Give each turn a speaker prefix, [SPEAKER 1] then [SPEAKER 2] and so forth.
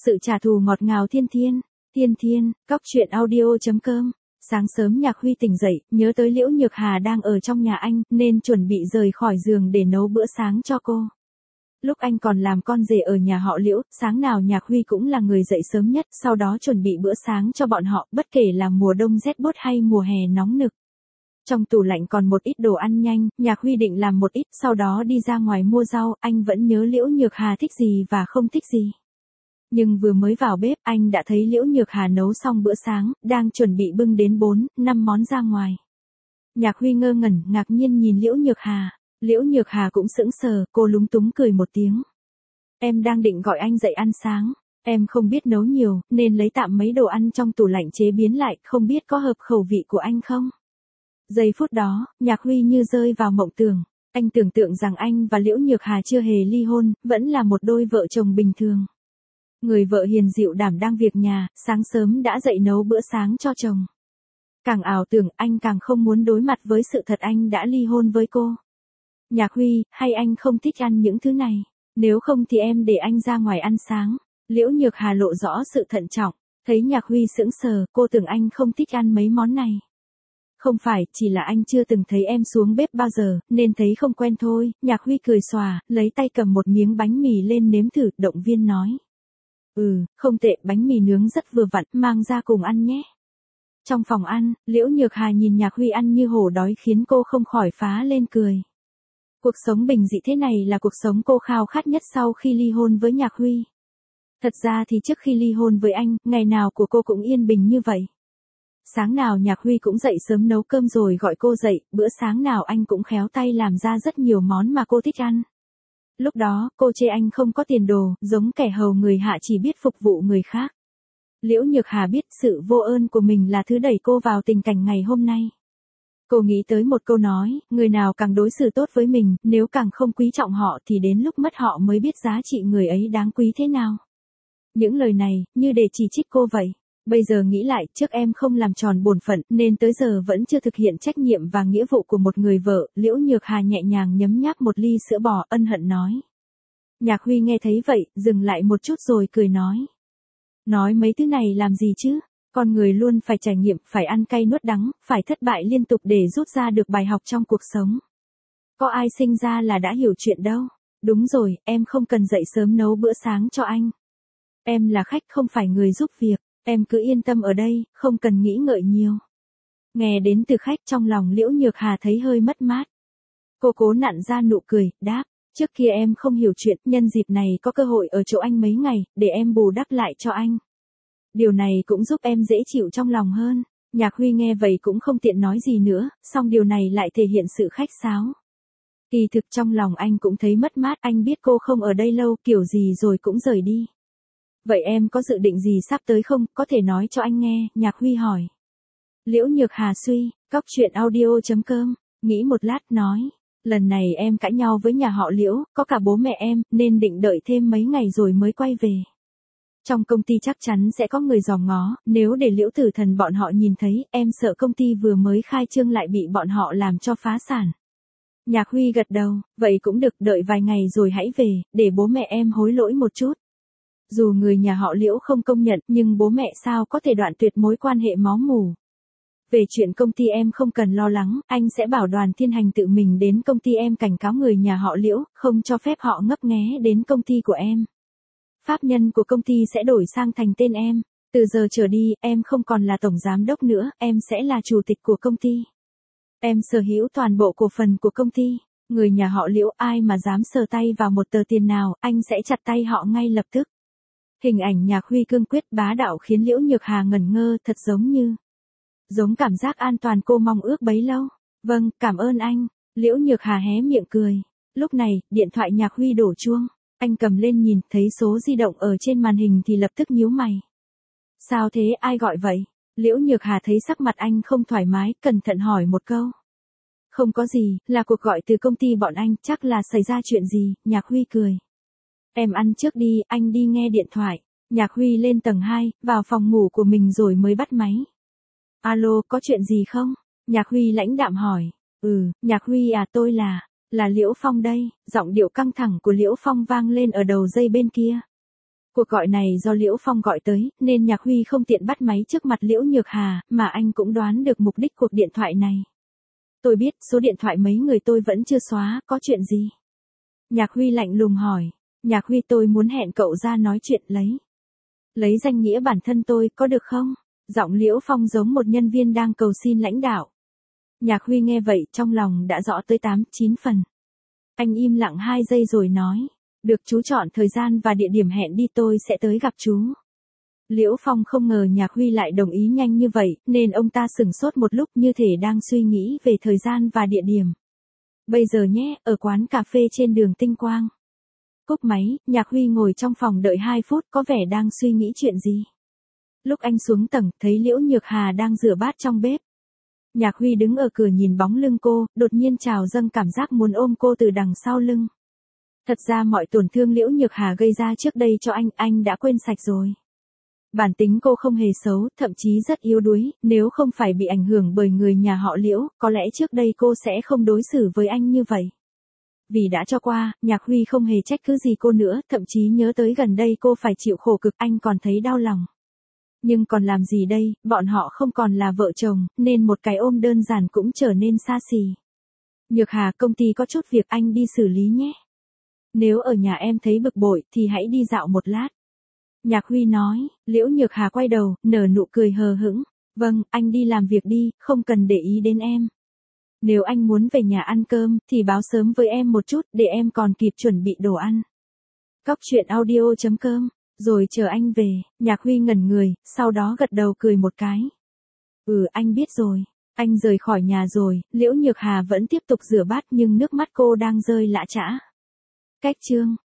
[SPEAKER 1] Sự trả thù ngọt ngào thiên thiên. Thiên thiên, cóc truyện audio.com. Sáng sớm Nhạc Huy tỉnh dậy, nhớ tới Liễu Nhược Hà đang ở trong nhà anh, nên chuẩn bị rời khỏi giường để nấu bữa sáng cho cô. Lúc anh còn làm con rể ở nhà họ Liễu, sáng nào Nhạc Huy cũng là người dậy sớm nhất, sau đó chuẩn bị bữa sáng cho bọn họ, bất kể là mùa đông rét buốt hay mùa hè nóng nực. Trong tủ lạnh còn một ít đồ ăn nhanh, Nhạc Huy định làm một ít, sau đó đi ra ngoài mua rau, anh vẫn nhớ Liễu Nhược Hà thích gì và không thích gì. Nhưng vừa mới vào bếp, anh đã thấy Liễu Nhược Hà nấu xong bữa sáng, đang chuẩn bị bưng đến 4-5 món ra ngoài. Nhạc Huy ngơ ngẩn, ngạc nhiên nhìn Liễu Nhược Hà. Liễu Nhược Hà cũng sững sờ, cô lúng túng cười một tiếng. Em đang định gọi anh dậy ăn sáng, em không biết nấu nhiều, nên lấy tạm mấy đồ ăn trong tủ lạnh chế biến lại, không biết có hợp khẩu vị của anh không? Giây phút đó, Nhạc Huy như rơi vào mộng tưởng. Anh tưởng tượng rằng anh và Liễu Nhược Hà chưa hề ly hôn, vẫn là một đôi vợ chồng bình thường. Người vợ hiền dịu đảm đang việc nhà, sáng sớm đã dậy nấu bữa sáng cho chồng. Càng ảo tưởng, anh càng không muốn đối mặt với sự thật anh đã ly hôn với cô. Nhạc Huy, hay anh không thích ăn những thứ này? Nếu không thì em để anh ra ngoài ăn sáng. Liễu Nhược Hà lộ rõ sự thận trọng. Thấy Nhạc Huy sững sờ, cô tưởng anh không thích ăn mấy món này. Không phải, chỉ là anh chưa từng thấy em xuống bếp bao giờ, nên thấy không quen thôi. Nhạc Huy cười xòa, lấy tay cầm một miếng bánh mì lên nếm thử, động viên nói. Không tệ, bánh mì nướng rất vừa vặn, mang ra cùng ăn nhé. Trong phòng ăn, Liễu Nhược Hà nhìn Nhạc Huy ăn như hổ đói khiến cô không khỏi phá lên cười. Cuộc sống bình dị thế này là cuộc sống cô khao khát nhất sau khi ly hôn với Nhạc Huy. Thật ra thì trước khi ly hôn với anh, ngày nào của cô cũng yên bình như vậy. Sáng nào Nhạc Huy cũng dậy sớm nấu cơm rồi gọi cô dậy, bữa sáng nào anh cũng khéo tay làm ra rất nhiều món mà cô thích ăn. Lúc đó, cô chê anh không có tiền đồ, giống kẻ hầu người hạ chỉ biết phục vụ người khác. Liễu Nhược Hà biết sự vô ơn của mình là thứ đẩy cô vào tình cảnh ngày hôm nay. Cô nghĩ tới một câu nói, người nào càng đối xử tốt với mình, nếu càng không quý trọng họ thì đến lúc mất họ mới biết giá trị người ấy đáng quý thế nào. Những lời này, như để chỉ trích cô vậy. Bây giờ nghĩ lại, trước em không làm tròn bổn phận, nên tới giờ vẫn chưa thực hiện trách nhiệm và nghĩa vụ của một người vợ. Liễu Nhược Hà nhẹ nhàng nhấm nháp một ly sữa bò, ân hận nói. Nhạc Huy nghe thấy vậy, dừng lại một chút rồi cười nói. Nói mấy thứ này làm gì chứ? Con người luôn phải trải nghiệm, phải ăn cay nuốt đắng, phải thất bại liên tục để rút ra được bài học trong cuộc sống. Có ai sinh ra là đã hiểu chuyện đâu. Đúng rồi, em không cần dậy sớm nấu bữa sáng cho anh. Em là khách không phải người giúp việc. Em cứ yên tâm ở đây, không cần nghĩ ngợi nhiều. Nghe đến từ khách trong lòng Liễu Nhược Hà thấy hơi mất mát. Cô cố nặn ra nụ cười, đáp, trước kia em không hiểu chuyện, nhân dịp này có cơ hội ở chỗ anh mấy ngày, để em bù đắp lại cho anh. Điều này cũng giúp em dễ chịu trong lòng hơn. Nhạc Huy nghe vậy cũng không tiện nói gì nữa, song điều này lại thể hiện sự khách sáo. Kỳ thực trong lòng anh cũng thấy mất mát, anh biết cô không ở đây lâu, kiểu gì rồi cũng rời đi. Vậy em có dự định gì sắp tới không, có thể nói cho anh nghe, Nhạc Huy hỏi. Liễu Nhược Hà suy, cóc truyện audio.com, nghĩ một lát nói, lần này em cãi nhau với nhà họ Liễu, có cả bố mẹ em, nên định đợi thêm mấy ngày rồi mới quay về. Trong công ty chắc chắn sẽ có người dòm ngó, nếu để Liễu Tử Thần bọn họ nhìn thấy, em sợ công ty vừa mới khai trương lại bị bọn họ làm cho phá sản. Nhạc Huy gật đầu, vậy cũng được, đợi vài ngày rồi hãy về, để bố mẹ em hối lỗi một chút. Dù người nhà họ Liễu không công nhận, nhưng bố mẹ sao có thể đoạn tuyệt mối quan hệ máu mủ. Về chuyện công ty em không cần lo lắng, anh sẽ bảo Đoàn Thiên Hành tự mình đến công ty em cảnh cáo người nhà họ Liễu, không cho phép họ ngấp nghé đến công ty của em. Pháp nhân của công ty sẽ đổi sang thành tên em. Từ giờ trở đi, em không còn là tổng giám đốc nữa, em sẽ là chủ tịch của công ty. Em sở hữu toàn bộ cổ phần của công ty. Người nhà họ Liễu ai mà dám sờ tay vào một tờ tiền nào, anh sẽ chặt tay họ ngay lập tức. Hình ảnh Nhạc Huy cương quyết bá đạo khiến Liễu Nhược Hà ngẩn ngơ, thật giống cảm giác an toàn cô mong ước bấy lâu. Vâng, cảm ơn anh. Liễu Nhược Hà hé miệng cười. Lúc này, điện thoại Nhạc Huy đổ chuông. Anh cầm lên nhìn, thấy số di động ở trên màn hình thì lập tức nhíu mày. Sao thế, ai gọi vậy? Liễu Nhược Hà thấy sắc mặt anh không thoải mái, cẩn thận hỏi một câu. Không có gì, là cuộc gọi từ công ty bọn anh, chắc là xảy ra chuyện gì, Nhạc Huy cười. Em ăn trước đi, anh đi nghe điện thoại. Nhạc Huy lên tầng 2, vào phòng ngủ của mình rồi mới bắt máy. Alo, có chuyện gì không? Nhạc Huy lãnh đạm hỏi. Nhạc Huy à, tôi là Liễu Phong đây. Giọng điệu căng thẳng của Liễu Phong vang lên ở đầu dây bên kia. Cuộc gọi này do Liễu Phong gọi tới, nên Nhạc Huy không tiện bắt máy trước mặt Liễu Nhược Hà, mà anh cũng đoán được mục đích cuộc điện thoại này. Tôi biết, số điện thoại mấy người tôi vẫn chưa xóa, có chuyện gì? Nhạc Huy lạnh lùng hỏi. Nhạc Huy, tôi muốn hẹn cậu ra nói chuyện lấy danh nghĩa bản thân tôi, có được không? Giọng Liễu Phong giống một nhân viên đang cầu xin lãnh đạo. Nhạc Huy nghe vậy, trong lòng đã rõ tới 8-9 phần. Anh im lặng 2 giây rồi nói. Được, chú chọn thời gian và địa điểm hẹn đi, tôi sẽ tới gặp chú. Liễu Phong không ngờ Nhạc Huy lại đồng ý nhanh như vậy, nên ông ta sửng sốt một lúc như thể đang suy nghĩ về thời gian và địa điểm. Bây giờ nhé, ở quán cà phê trên đường Tinh Quang. Cúp máy, Nhạc Huy ngồi trong phòng đợi 2 phút, có vẻ đang suy nghĩ chuyện gì. Lúc anh xuống tầng, thấy Liễu Nhược Hà đang rửa bát trong bếp. Nhạc Huy đứng ở cửa nhìn bóng lưng cô, đột nhiên trào dâng cảm giác muốn ôm cô từ đằng sau lưng. Thật ra mọi tổn thương Liễu Nhược Hà gây ra trước đây cho anh đã quên sạch rồi. Bản tính cô không hề xấu, thậm chí rất yếu đuối, nếu không phải bị ảnh hưởng bởi người nhà họ Liễu, có lẽ trước đây cô sẽ không đối xử với anh như vậy. Vì đã cho qua, Nhạc Huy không hề trách cứ gì cô nữa, thậm chí nhớ tới gần đây cô phải chịu khổ cực, anh còn thấy đau lòng. Nhưng còn làm gì đây, bọn họ không còn là vợ chồng, nên một cái ôm đơn giản cũng trở nên xa xỉ. Nhược Hà, công ty có chút việc, anh đi xử lý nhé. Nếu ở nhà em thấy bực bội thì hãy đi dạo một lát. Nhạc Huy nói. Liễu Nhược Hà quay đầu, nở nụ cười hờ hững. Vâng, anh đi làm việc đi, không cần để ý đến em. Nếu anh muốn về nhà ăn cơm, thì báo sớm với em một chút, để em còn kịp chuẩn bị đồ ăn. Cóc truyện audio.com. Rồi chờ anh về. Nhạc Huy ngẩn người, sau đó gật đầu cười một cái. Anh biết rồi. Anh rời khỏi nhà rồi. Liễu Nhược Hà vẫn tiếp tục rửa bát nhưng nước mắt cô đang rơi lã chã. Cách chương